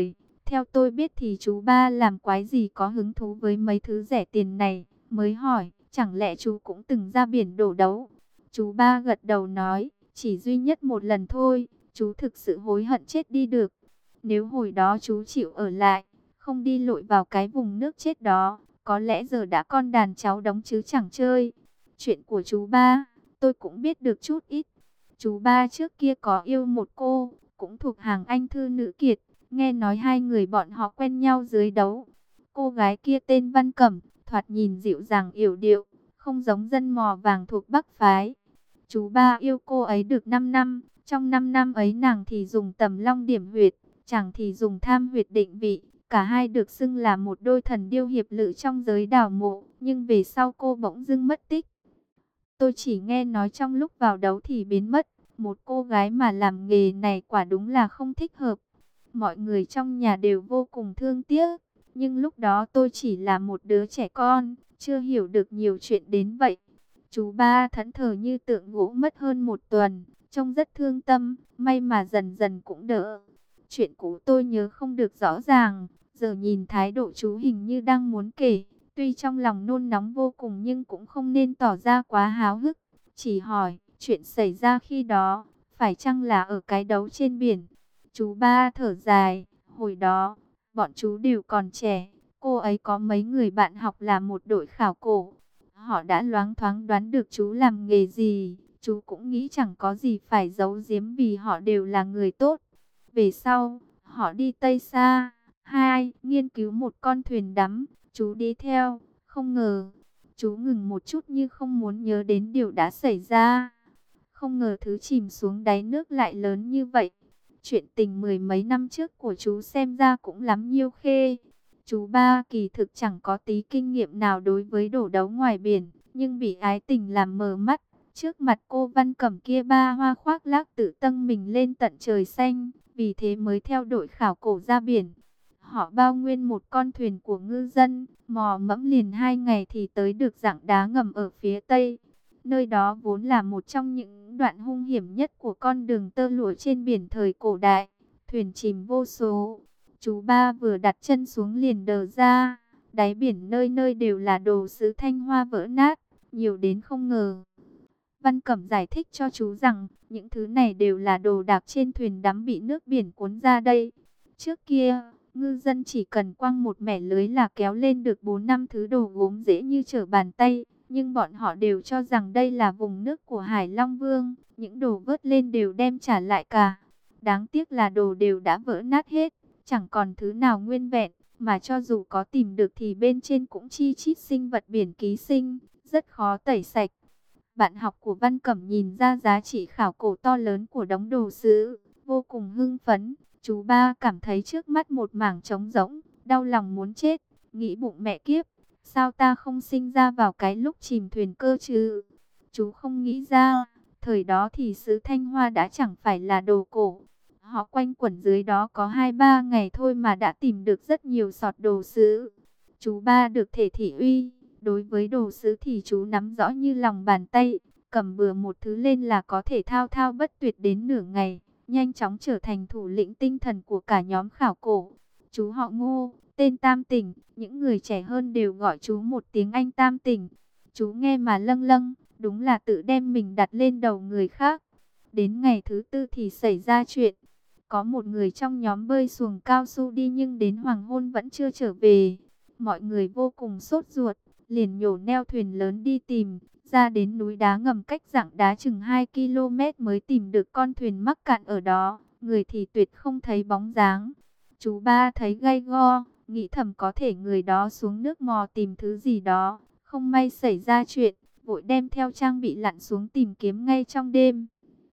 Theo tôi biết thì chú ba làm quái gì có hứng thú với mấy thứ rẻ tiền này, mới hỏi, chẳng lẽ chú cũng từng ra biển đổ đấu? Chú ba gật đầu nói, chỉ duy nhất một lần thôi, chú thực sự hối hận chết đi được. Nếu hồi đó chú chịu ở lại, không đi lội vào cái vùng nước chết đó, có lẽ giờ đã con đàn cháu đóng chứ chẳng chơi. Chuyện của chú ba, tôi cũng biết được chút ít. Chú ba trước kia có yêu một cô, cũng thuộc hàng anh thư nữ kiệt. Nghe nói hai người bọn họ quen nhau dưới đấu. Cô gái kia tên Văn Cẩm, thoạt nhìn dịu dàng yểu điệu, không giống dân mò vàng thuộc Bắc phái. Chú ba yêu cô ấy được 5 năm, trong 5 năm ấy nàng thì dùng tầm long điểm huyệt, chàng thì dùng tham huyệt định vị. Cả hai được xưng là một đôi thần điêu hiệp lữ trong giới đào mộ, nhưng về sau cô bỗng dưng mất tích. Tôi chỉ nghe nói trong lúc vào đấu thì biến mất, một cô gái mà làm nghề này quả đúng là không thích hợp. Mọi người trong nhà đều vô cùng thương tiếc, nhưng lúc đó tôi chỉ là một đứa trẻ con, chưa hiểu được nhiều chuyện đến vậy. Chú ba thẫn thờ như tượng gỗ mất hơn một tuần, trông rất thương tâm, may mà dần dần cũng đỡ. Chuyện cũ tôi nhớ không được rõ ràng, giờ nhìn thái độ chú hình như đang muốn kể. Tuy trong lòng nôn nóng vô cùng nhưng cũng không nên tỏ ra quá háo hức. Chỉ hỏi, chuyện xảy ra khi đó, phải chăng là ở cái đấu trên biển? Chú ba thở dài, hồi đó, bọn chú đều còn trẻ. Cô ấy có mấy người bạn học là một đội khảo cổ. Họ đã loáng thoáng đoán được chú làm nghề gì. Chú cũng nghĩ chẳng có gì phải giấu giếm vì họ đều là người tốt. Về sau, họ đi Tây Sa. Nghiên cứu một con thuyền đắm. Chú đi theo, không ngờ. Chú ngừng một chút như không muốn nhớ đến điều đã xảy ra. Không ngờ thứ chìm xuống đáy nước lại lớn như vậy. Chuyện tình mười mấy năm trước của chú xem ra cũng lắm nhiêu khê. Chú ba kỳ thực chẳng có tí kinh nghiệm nào đối với đổ đấu ngoài biển, nhưng bị ái tình làm mờ mắt. Trước mặt cô Văn Cẩm kia ba hoa khoác lác tự dâng mình lên tận trời xanh, vì thế mới theo đội khảo cổ ra biển. Họ bao nguyên một con thuyền của ngư dân, mò mẫm liền 2 ngày thì tới được rặng đá ngầm ở phía tây. Nơi đó vốn là một trong những đoạn hung hiểm nhất của con đường tơ lụa trên biển thời cổ đại. Thuyền chìm vô số. Chú ba vừa đặt chân xuống liền đờ ra. Đáy biển nơi nơi đều là đồ sứ Thanh Hoa vỡ nát, nhiều đến không ngờ. Văn Cẩm giải thích cho chú rằng, những thứ này đều là đồ đạc trên thuyền đắm bị nước biển cuốn ra đây. Trước kia, ngư dân chỉ cần quăng một mẻ lưới là kéo lên được 4-5 thứ đồ gốm dễ như trở bàn tay. Nhưng bọn họ đều cho rằng đây là vùng nước của Hải Long Vương, những đồ vớt lên đều đem trả lại cả. Đáng tiếc là đồ đều đã vỡ nát hết, chẳng còn thứ nào nguyên vẹn, mà cho dù có tìm được thì bên trên cũng chi chít sinh vật biển ký sinh, rất khó tẩy sạch. Bạn học của Văn Cẩm nhìn ra giá trị khảo cổ to lớn của đống đồ sứ, vô cùng hưng phấn. Chú ba cảm thấy trước mắt một mảng trống rỗng, đau lòng muốn chết, nghĩ bụng mẹ kiếp. Sao ta không sinh ra vào cái lúc chìm thuyền cơ chứ? Chú không nghĩ ra, thời đó thì sứ Thanh Hoa đã chẳng phải là đồ cổ. Họ quanh quẩn dưới đó có 2-3 ngày thôi mà đã tìm được rất nhiều sọt đồ sứ. Chú ba được thể thị uy, đối với đồ sứ thì chú nắm rõ như lòng bàn tay. Cầm bừa một thứ lên là có thể thao thao bất tuyệt đến nửa ngày, nhanh chóng trở thành thủ lĩnh tinh thần của cả nhóm khảo cổ. Chú họ Ngô, tên Tam Tỉnh, những người trẻ hơn đều gọi chú một tiếng anh Tam Tỉnh. Chú nghe mà lâng lâng, đúng là tự đem mình đặt lên đầu người khác. Đến ngày thứ tư thì xảy ra chuyện. Có một người trong nhóm bơi xuồng cao su đi nhưng đến hoàng hôn vẫn chưa trở về. Mọi người vô cùng sốt ruột, liền nhổ neo thuyền lớn đi tìm. Ra đến núi đá ngầm cách rặng đá chừng 2 km mới tìm được con thuyền mắc cạn ở đó. Người thì tuyệt không thấy bóng dáng. Chú ba thấy gay go, nghĩ thầm có thể người đó xuống nước mò tìm thứ gì đó. Không may xảy ra chuyện, vội đem theo trang bị lặn xuống tìm kiếm ngay trong đêm.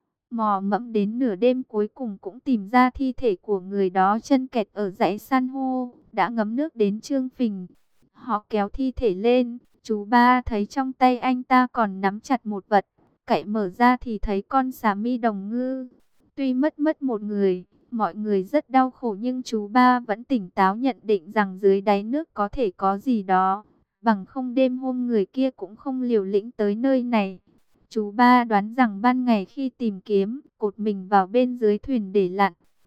Mò mẫm đến nửa đêm cuối cùng cũng tìm ra thi thể của người đó chân kẹt ở dãy san hô, đã ngấm nước đến trương phình. Họ kéo thi thể lên, chú ba thấy trong tay anh ta còn nắm chặt một vật, cậy mở ra thì thấy con xà mi đồng ngư. Tuy mất một người, mọi người rất đau khổ nhưng chú ba vẫn tỉnh táo nhận định rằng dưới đáy nước có thể có gì đó. Bằng không đêm hôm người kia cũng không liều lĩnh tới nơi này. Chú ba đoán rằng ban ngày khi tìm kiếm, cột mình vào bên dưới thuyền để lặn.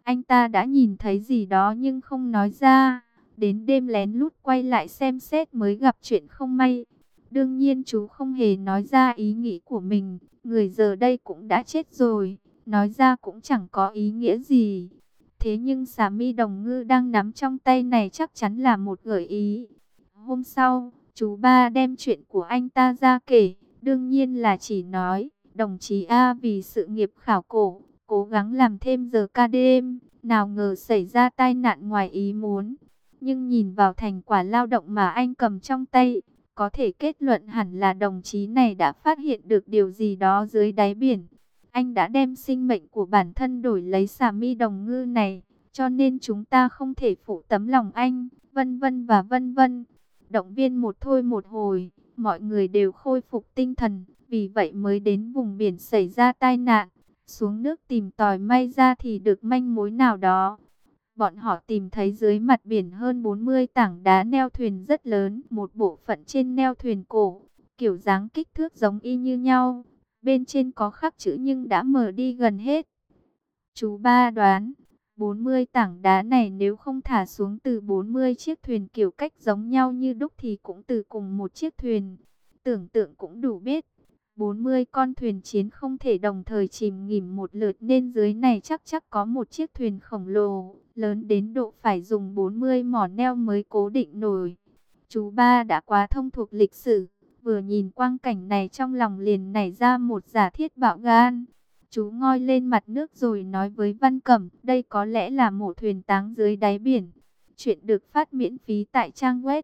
Anh ta đã nhìn thấy gì đó nhưng không nói ra. Đến đêm lén lút quay lại xem xét mới gặp chuyện không may. Đương nhiên chú không hề nói ra ý nghĩ của mình. Người giờ đây cũng đã chết rồi. Nói ra cũng chẳng có ý nghĩa gì. Thế nhưng xà mi đồng ngư đang nắm trong tay này chắc chắn là một gợi ý. Hôm sau, chú ba đem chuyện của anh ta ra kể. Đương nhiên là chỉ nói, đồng chí A vì sự nghiệp khảo cổ, cố gắng làm thêm giờ ca đêm. Nào ngờ xảy ra tai nạn ngoài ý muốn. Nhưng nhìn vào thành quả lao động mà anh cầm trong tay, có thể kết luận hẳn là đồng chí này đã phát hiện được điều gì đó dưới đáy biển. Anh đã đem sinh mệnh của bản thân đổi lấy xà mi đồng ngư này, cho nên chúng ta không thể phụ tấm lòng anh, vân vân và vân vân. Động viên một thôi một hồi, mọi người đều khôi phục tinh thần, vì vậy mới đến vùng biển xảy ra tai nạn. Xuống nước tìm tòi, may ra thì được manh mối nào đó. Bọn họ tìm thấy dưới mặt biển hơn 40 tảng đá neo thuyền rất lớn. Một bộ phận trên neo thuyền cổ, kiểu dáng kích thước giống y như nhau. Bên trên có khắc chữ nhưng đã mờ đi gần hết. Chú ba đoán, 40 tảng đá này nếu không thả xuống từ 40 chiếc thuyền kiểu cách giống nhau như đúc thì cũng từ cùng một chiếc thuyền. Tưởng tượng cũng đủ biết. 40 con thuyền chiến không thể đồng thời chìm nghỉm một lượt nên dưới này chắc có một chiếc thuyền khổng lồ, lớn đến độ phải dùng 40 mỏ neo mới cố định nổi. Chú ba đã quá thông thuộc lịch sử, vừa nhìn quang cảnh này trong lòng liền nảy ra một giả thiết bạo gan. Chú ngoi lên mặt nước rồi nói với Văn Cẩm, đây có lẽ là mộ thuyền táng dưới đáy biển. Chuyện được phát miễn phí tại trang web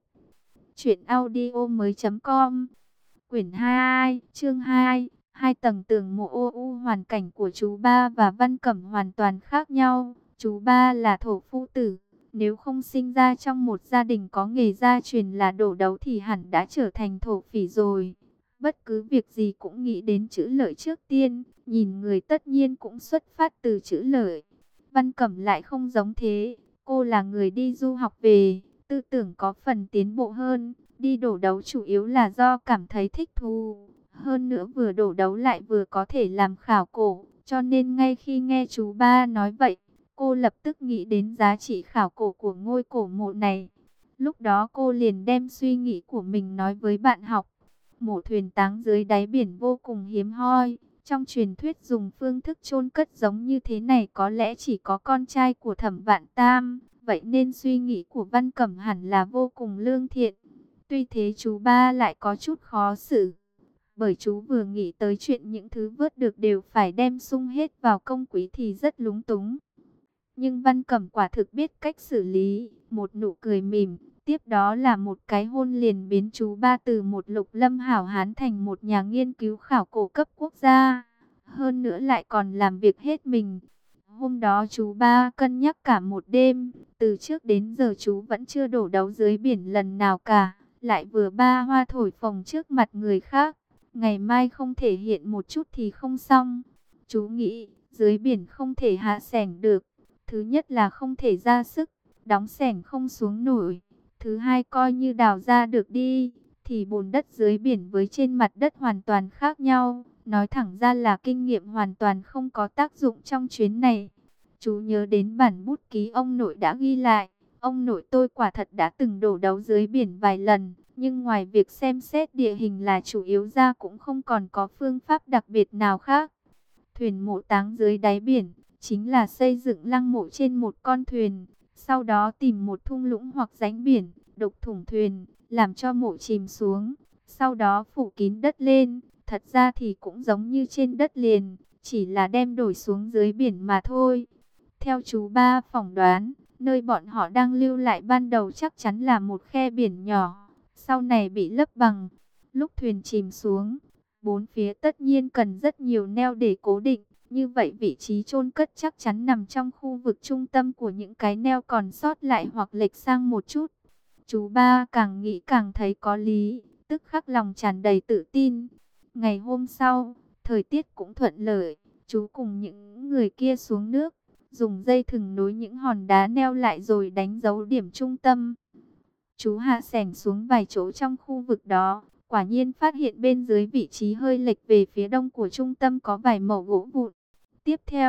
truyệnaudiomoi.com. Quyển 2, chương 2, hai tầng tường mộ ô u. Hoàn cảnh của chú ba và Văn Cẩm hoàn toàn khác nhau. Chú ba là thổ phu tử, nếu không sinh ra trong một gia đình có nghề gia truyền là đổ đấu thì hẳn đã trở thành thổ phỉ rồi. Bất cứ việc gì cũng nghĩ đến chữ lợi trước tiên, nhìn người tất nhiên cũng xuất phát từ chữ lợi. Văn Cẩm lại không giống thế, cô là người đi du học về, tư tưởng có phần tiến bộ hơn. Đi đổ đấu chủ yếu là do cảm thấy thích thú. Hơn nữa vừa đổ đấu lại vừa có thể làm khảo cổ. Cho nên ngay khi nghe chú ba nói vậy, cô lập tức nghĩ đến giá trị khảo cổ của ngôi cổ mộ này. Lúc đó cô liền đem suy nghĩ của mình nói với bạn học. Mộ thuyền táng dưới đáy biển vô cùng hiếm hoi. Trong truyền thuyết dùng phương thức chôn cất giống như thế này có lẽ chỉ có con trai của Thẩm Vạn Tam. Vậy nên suy nghĩ của Văn Cẩm hẳn là vô cùng lương thiện. Tuy thế chú ba lại có chút khó xử, bởi chú vừa nghĩ tới chuyện những thứ vớt được đều phải đem sung hết vào công quý thì rất lúng túng. Nhưng Văn Cẩm quả thực biết cách xử lý, một nụ cười mỉm, tiếp đó là một cái hôn liền biến chú ba từ một lục lâm hảo hán thành một nhà nghiên cứu khảo cổ cấp quốc gia. Hơn nữa lại còn làm việc hết mình. Hôm đó chú ba cân nhắc cả một đêm, từ trước đến giờ chú vẫn chưa đổ đấu dưới biển lần nào cả. Lại vừa ba hoa thổi phồng trước mặt người khác, ngày mai không thể hiện một chút thì không xong. Chú nghĩ, dưới biển không thể hạ xẻng được. Thứ nhất là không thể ra sức, đóng xẻng không xuống nổi. Thứ hai coi như đào ra được đi, thì bùn đất dưới biển với trên mặt đất hoàn toàn khác nhau. Nói thẳng ra là kinh nghiệm hoàn toàn không có tác dụng trong chuyến này. Chú nhớ đến bản bút ký ông nội đã ghi lại. Ông nội tôi quả thật đã từng đổ đấu dưới biển vài lần, nhưng ngoài việc xem xét địa hình là chủ yếu ra cũng không còn có phương pháp đặc biệt nào khác. Thuyền mộ táng dưới đáy biển, chính là xây dựng lăng mộ trên một con thuyền, sau đó tìm một thung lũng hoặc rãnh biển, đục thủng thuyền, làm cho mộ chìm xuống, sau đó phủ kín đất lên. Thật ra thì cũng giống như trên đất liền, chỉ là đem đổi xuống dưới biển mà thôi. Theo chú ba phỏng đoán, nơi bọn họ đang lưu lại ban đầu chắc chắn là một khe biển nhỏ, sau này bị lấp bằng. Lúc thuyền chìm xuống, bốn phía tất nhiên cần rất nhiều neo để cố định. Như vậy vị trí chôn cất chắc chắn nằm trong khu vực trung tâm của những cái neo còn sót lại hoặc lệch sang một chút. Chú ba càng nghĩ càng thấy có lý, tức khắc lòng tràn đầy tự tin. Ngày hôm sau, thời tiết cũng thuận lợi, chú cùng những người kia xuống nước, dùng dây thừng nối những hòn đá neo lại rồi đánh dấu điểm trung tâm. Chú hạ xẻng xuống vài chỗ trong khu vực đó, quả nhiên phát hiện bên dưới vị trí hơi lệch về phía đông của trung tâm có vài mẩu gỗ vụn. Tiếp theo,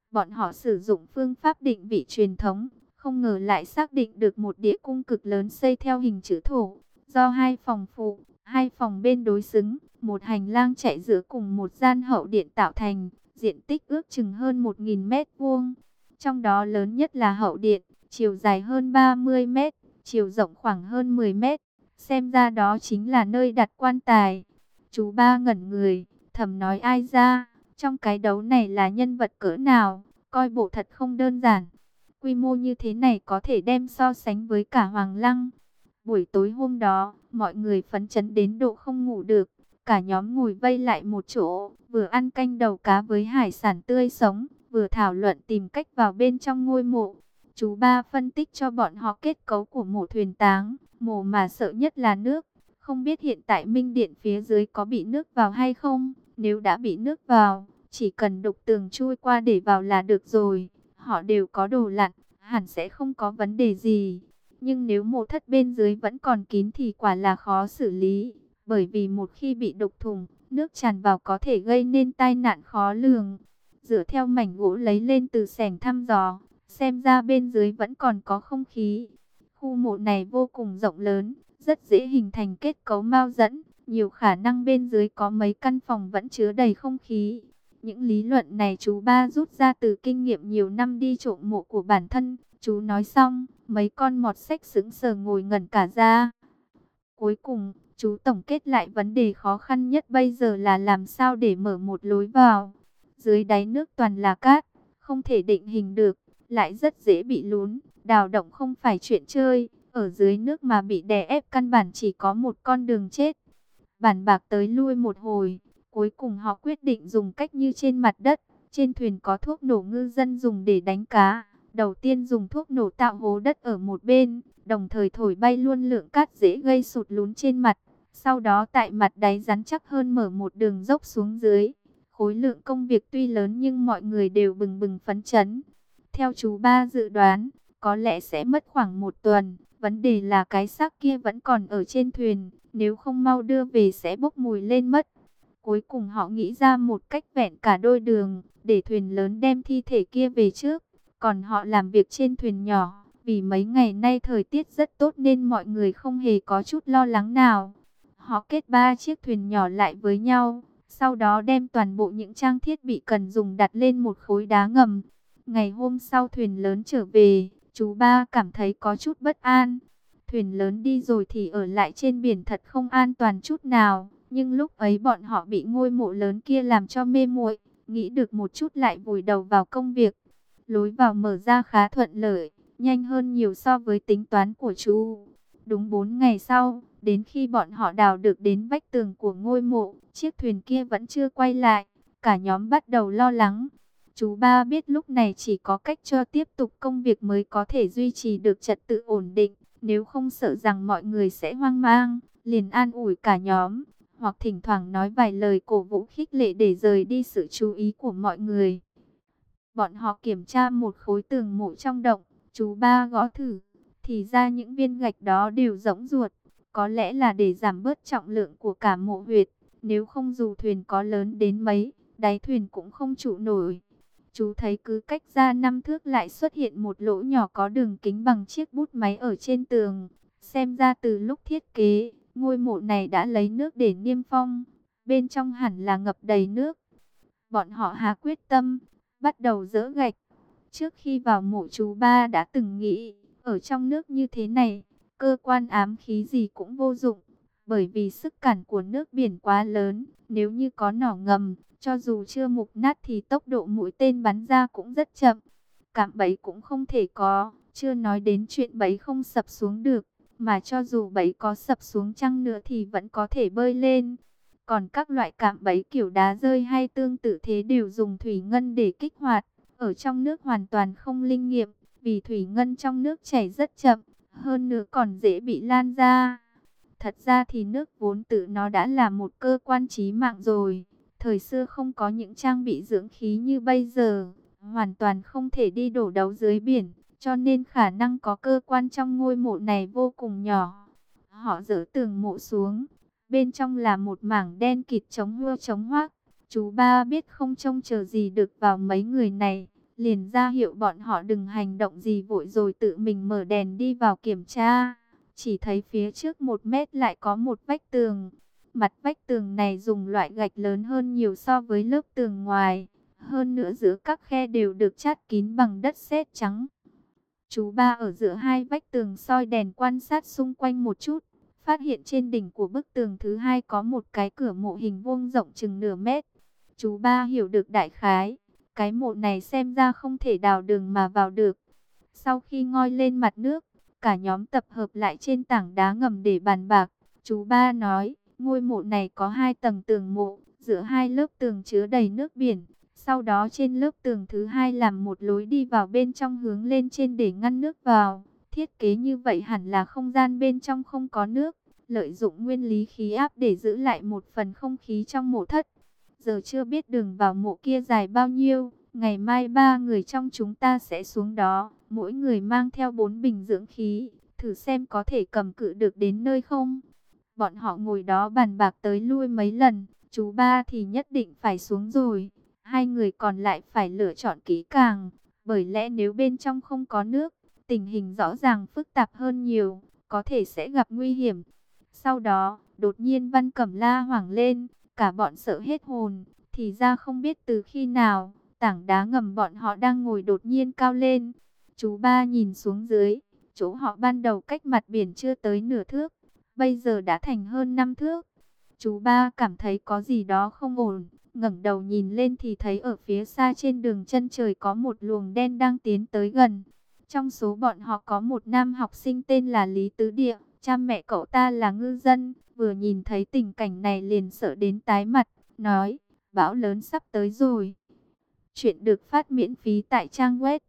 Bọn họ sử dụng phương pháp định vị truyền thống, không ngờ lại xác định được một địa cung cực lớn xây theo hình chữ thổ, do hai phòng phụ, hai phòng bên đối xứng, một hành lang chạy giữa cùng một gian hậu điện tạo thành, diện tích ước chừng hơn 1.000 mét vuông. Trong đó lớn nhất là hậu điện, chiều dài hơn 30 mét, chiều rộng khoảng hơn 10 mét. Xem ra đó chính là nơi đặt quan tài. Chú ba ngẩn người, thầm nói ai ra, trong cái đấu này là nhân vật cỡ nào, coi bộ thật không đơn giản. Quy mô như thế này có thể đem so sánh với cả Hoàng Lăng. Buổi tối hôm đó, mọi người phấn chấn đến độ không ngủ được. Cả nhóm ngồi vây lại một chỗ, vừa ăn canh đầu cá với hải sản tươi sống, vừa thảo luận tìm cách vào bên trong ngôi mộ. Chú ba phân tích cho bọn họ kết cấu của mộ thuyền táng. Mộ mà sợ nhất là nước. Không biết hiện tại Minh Điện phía dưới có bị nước vào hay không? Nếu đã bị nước vào, chỉ cần đục tường chui qua để vào là được rồi. Họ đều có đồ lặn, hẳn sẽ không có vấn đề gì. Nhưng nếu mộ thất bên dưới vẫn còn kín thì quả là khó xử lý. Bởi vì một khi bị đục thủng, nước tràn vào có thể gây nên tai nạn khó lường. Dựa theo mảnh gỗ lấy lên từ xẻng thăm dò, xem ra bên dưới vẫn còn có không khí. Khu mộ này vô cùng rộng lớn, rất dễ hình thành kết cấu mao dẫn. Nhiều khả năng bên dưới có mấy căn phòng vẫn chứa đầy không khí. Những lý luận này chú ba rút ra từ kinh nghiệm nhiều năm đi trộm mộ của bản thân. Chú nói xong, mấy con mọt xách sững sờ ngồi ngẩn cả ra. Cuối cùng, chú tổng kết lại vấn đề khó khăn nhất bây giờ là làm sao để mở một lối vào. Dưới đáy nước toàn là cát, không thể định hình được, lại rất dễ bị lún. Đào động không phải chuyện chơi, ở dưới nước mà bị đè ép căn bản chỉ có một con đường chết. Bàn bạc tới lui một hồi, cuối cùng họ quyết định dùng cách như trên mặt đất. Trên thuyền có thuốc nổ ngư dân dùng để đánh cá. Đầu tiên dùng thuốc nổ tạo hố đất ở một bên, đồng thời thổi bay luôn lượng cát dễ gây sụt lún trên mặt. Sau đó tại mặt đáy rắn chắc hơn mở một đường dốc xuống dưới. Khối lượng công việc tuy lớn nhưng mọi người đều bừng bừng phấn chấn. Theo chú ba dự đoán, có lẽ sẽ mất khoảng 1 tuần. Vấn đề là cái xác kia vẫn còn ở trên thuyền, nếu không mau đưa về sẽ bốc mùi lên mất. Cuối cùng họ nghĩ ra một cách vẹn cả đôi đường, để thuyền lớn đem thi thể kia về trước. Còn họ làm việc trên thuyền nhỏ, vì mấy ngày nay thời tiết rất tốt nên mọi người không hề có chút lo lắng nào. Họ kết 3 chiếc thuyền nhỏ lại với nhau, sau đó đem toàn bộ những trang thiết bị cần dùng đặt lên một khối đá ngầm. Ngày hôm sau thuyền lớn trở về, chú ba cảm thấy có chút bất an. Thuyền lớn đi rồi thì ở lại trên biển thật không an toàn chút nào. Nhưng lúc ấy bọn họ bị ngôi mộ lớn kia làm cho mê muội, nghĩ được một chút lại vùi đầu vào công việc. Lối vào mở ra khá thuận lợi, nhanh hơn nhiều so với tính toán của chú. Đúng 4 ngày sau, đến khi bọn họ đào được đến vách tường của ngôi mộ, chiếc thuyền kia vẫn chưa quay lại. Cả nhóm bắt đầu lo lắng. Chú ba biết lúc này chỉ có cách cho tiếp tục công việc mới có thể duy trì được trật tự ổn định. Nếu không sợ rằng mọi người sẽ hoang mang, liền an ủi cả nhóm, hoặc thỉnh thoảng nói vài lời cổ vũ khích lệ để rời đi sự chú ý của mọi người. Bọn họ kiểm tra một khối tường mộ trong động, chú ba gõ thử, thì ra những viên gạch đó đều rỗng ruột, có lẽ là để giảm bớt trọng lượng của cả mộ huyệt, nếu không dù thuyền có lớn đến mấy, đáy thuyền cũng không trụ nổi. Chú thấy cứ cách ra 5 thước lại xuất hiện một lỗ nhỏ có đường kính bằng chiếc bút máy ở trên tường, xem ra từ lúc thiết kế, ngôi mộ này đã lấy nước để niêm phong, bên trong hẳn là ngập đầy nước. Bọn họ hạ quyết tâm, bắt đầu dỡ gạch. Trước khi vào mộ chú ba đã từng nghĩ, ở trong nước như thế này, cơ quan ám khí gì cũng vô dụng, bởi vì sức cản của nước biển quá lớn, nếu như có nỏ ngầm, cho dù chưa mục nát thì tốc độ mũi tên bắn ra cũng rất chậm. Cạm bẫy cũng không thể có, chưa nói đến chuyện bẫy không sập xuống được, mà cho dù bẫy có sập xuống chăng nữa thì vẫn có thể bơi lên. Còn các loại cạm bẫy kiểu đá rơi hay tương tự thế đều dùng thủy ngân để kích hoạt. Ở trong nước hoàn toàn không linh nghiệm, vì thủy ngân trong nước chảy rất chậm, hơn nữa còn dễ bị lan ra. Thật ra thì nước vốn tự nó đã là một cơ quan chí mạng rồi. Thời xưa không có những trang bị dưỡng khí như bây giờ, hoàn toàn không thể đi đổ đấu dưới biển, cho nên khả năng có cơ quan trong ngôi mộ này vô cùng nhỏ. Họ dỡ tường mộ xuống. Bên trong là một mảng đen kịt chống hưa chống hoác. Chú ba biết không trông chờ gì được vào mấy người này, liền ra hiệu bọn họ đừng hành động gì vội rồi tự mình mở đèn đi vào kiểm tra. Chỉ thấy phía trước 1 mét lại có một vách tường. Mặt vách tường này dùng loại gạch lớn hơn nhiều so với lớp tường ngoài. Hơn nữa giữa các khe đều được chát kín bằng đất sét trắng. Chú ba ở giữa hai vách tường soi đèn quan sát xung quanh một chút. Phát hiện trên đỉnh của bức tường thứ hai có một cái cửa mộ hình vuông rộng chừng nửa mét. Chú ba hiểu được đại khái. Cái mộ này xem ra không thể đào đường mà vào được. Sau khi ngoi lên mặt nước, cả nhóm tập hợp lại trên tảng đá ngầm để bàn bạc. Chú ba nói, ngôi mộ này có 2 tầng tường mộ, giữa hai lớp tường chứa đầy nước biển. Sau đó trên lớp tường thứ hai làm một lối đi vào bên trong hướng lên trên để ngăn nước vào. Thiết kế như vậy hẳn là không gian bên trong không có nước, lợi dụng nguyên lý khí áp để giữ lại một phần không khí trong mộ thất. Giờ chưa biết đường vào mộ kia dài bao nhiêu, ngày mai 3 người trong chúng ta sẽ xuống đó, mỗi người mang theo 4 bình dưỡng khí, thử xem có thể cầm cự được đến nơi không. Bọn họ ngồi đó bàn bạc tới lui mấy lần, chú ba thì nhất định phải xuống rồi, 2 người còn lại phải lựa chọn kỹ càng, bởi lẽ nếu bên trong không có nước, tình hình rõ ràng phức tạp hơn nhiều, có thể sẽ gặp nguy hiểm. Sau đó, đột nhiên Văn Cẩm la hoảng lên, cả bọn sợ hết hồn, thì ra không biết từ khi nào, tảng đá ngầm bọn họ đang ngồi đột nhiên cao lên. Chú ba nhìn xuống dưới, chỗ họ ban đầu cách mặt biển chưa tới nửa thước, bây giờ đã thành hơn 5 thước. Chú ba cảm thấy có gì đó không ổn, ngẩng đầu nhìn lên thì thấy ở phía xa trên đường chân trời có một luồng đen đang tiến tới gần. Trong số bọn họ có một nam học sinh tên là Lý Tứ Địa, cha mẹ cậu ta là ngư dân, vừa nhìn thấy tình cảnh này liền sợ đến tái mặt, nói, bão lớn sắp tới rồi. Chuyện được phát miễn phí tại trang web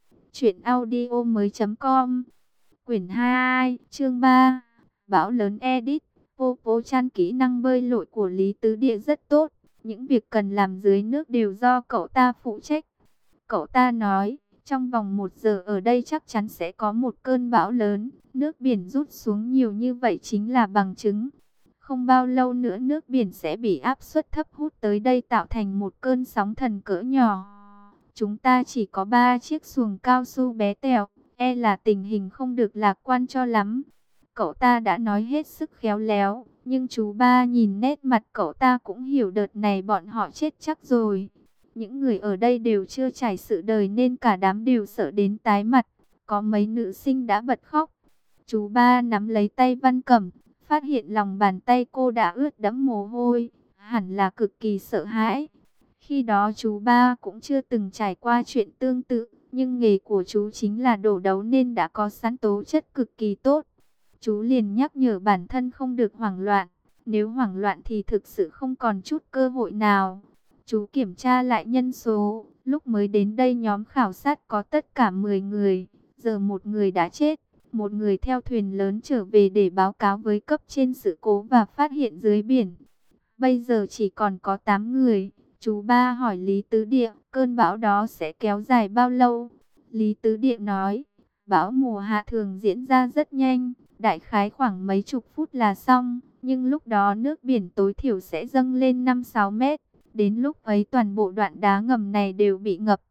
truyệnaudiomoi.com. Quyển 2, chương 3, bão lớn edit. Popo Chan kỹ năng bơi lội của Lý Tứ Địa rất tốt, những việc cần làm dưới nước đều do cậu ta phụ trách. Cậu ta nói, trong vòng 1 giờ ở đây chắc chắn sẽ có một cơn bão lớn, nước biển rút xuống nhiều như vậy chính là bằng chứng. Không bao lâu nữa nước biển sẽ bị áp suất thấp hút tới đây tạo thành một cơn sóng thần cỡ nhỏ. Chúng ta chỉ có 3 chiếc xuồng cao su bé tẹo, e là tình hình không được lạc quan cho lắm. Cậu ta đã nói hết sức khéo léo, nhưng chú ba nhìn nét mặt cậu ta cũng hiểu đợt này bọn họ chết chắc rồi. Những người ở đây đều chưa trải sự đời nên cả đám đều sợ đến tái mặt, có mấy nữ sinh đã bật khóc. Chú ba nắm lấy tay Văn Cẩm, phát hiện lòng bàn tay cô đã ướt đẫm mồ hôi, hẳn là cực kỳ sợ hãi. Khi đó chú ba cũng chưa từng trải qua chuyện tương tự, nhưng nghề của chú chính là đổ đấu nên đã có sẵn tố chất cực kỳ tốt. Chú liền nhắc nhở bản thân không được hoảng loạn, nếu hoảng loạn thì thực sự không còn chút cơ hội nào. Chú kiểm tra lại nhân số, lúc mới đến đây nhóm khảo sát có tất cả 10 người, giờ 1 người đã chết. 1 người theo thuyền lớn trở về để báo cáo với cấp trên sự cố và phát hiện dưới biển. Bây giờ chỉ còn có 8 người. Chú ba hỏi Lý Tứ Địa, cơn bão đó sẽ kéo dài bao lâu? Lý Tứ Địa nói, bão mùa hạ thường diễn ra rất nhanh, đại khái khoảng mấy chục phút là xong. Nhưng lúc đó nước biển tối thiểu sẽ dâng lên 5-6 mét. Đến lúc ấy toàn bộ đoạn đá ngầm này đều bị ngập.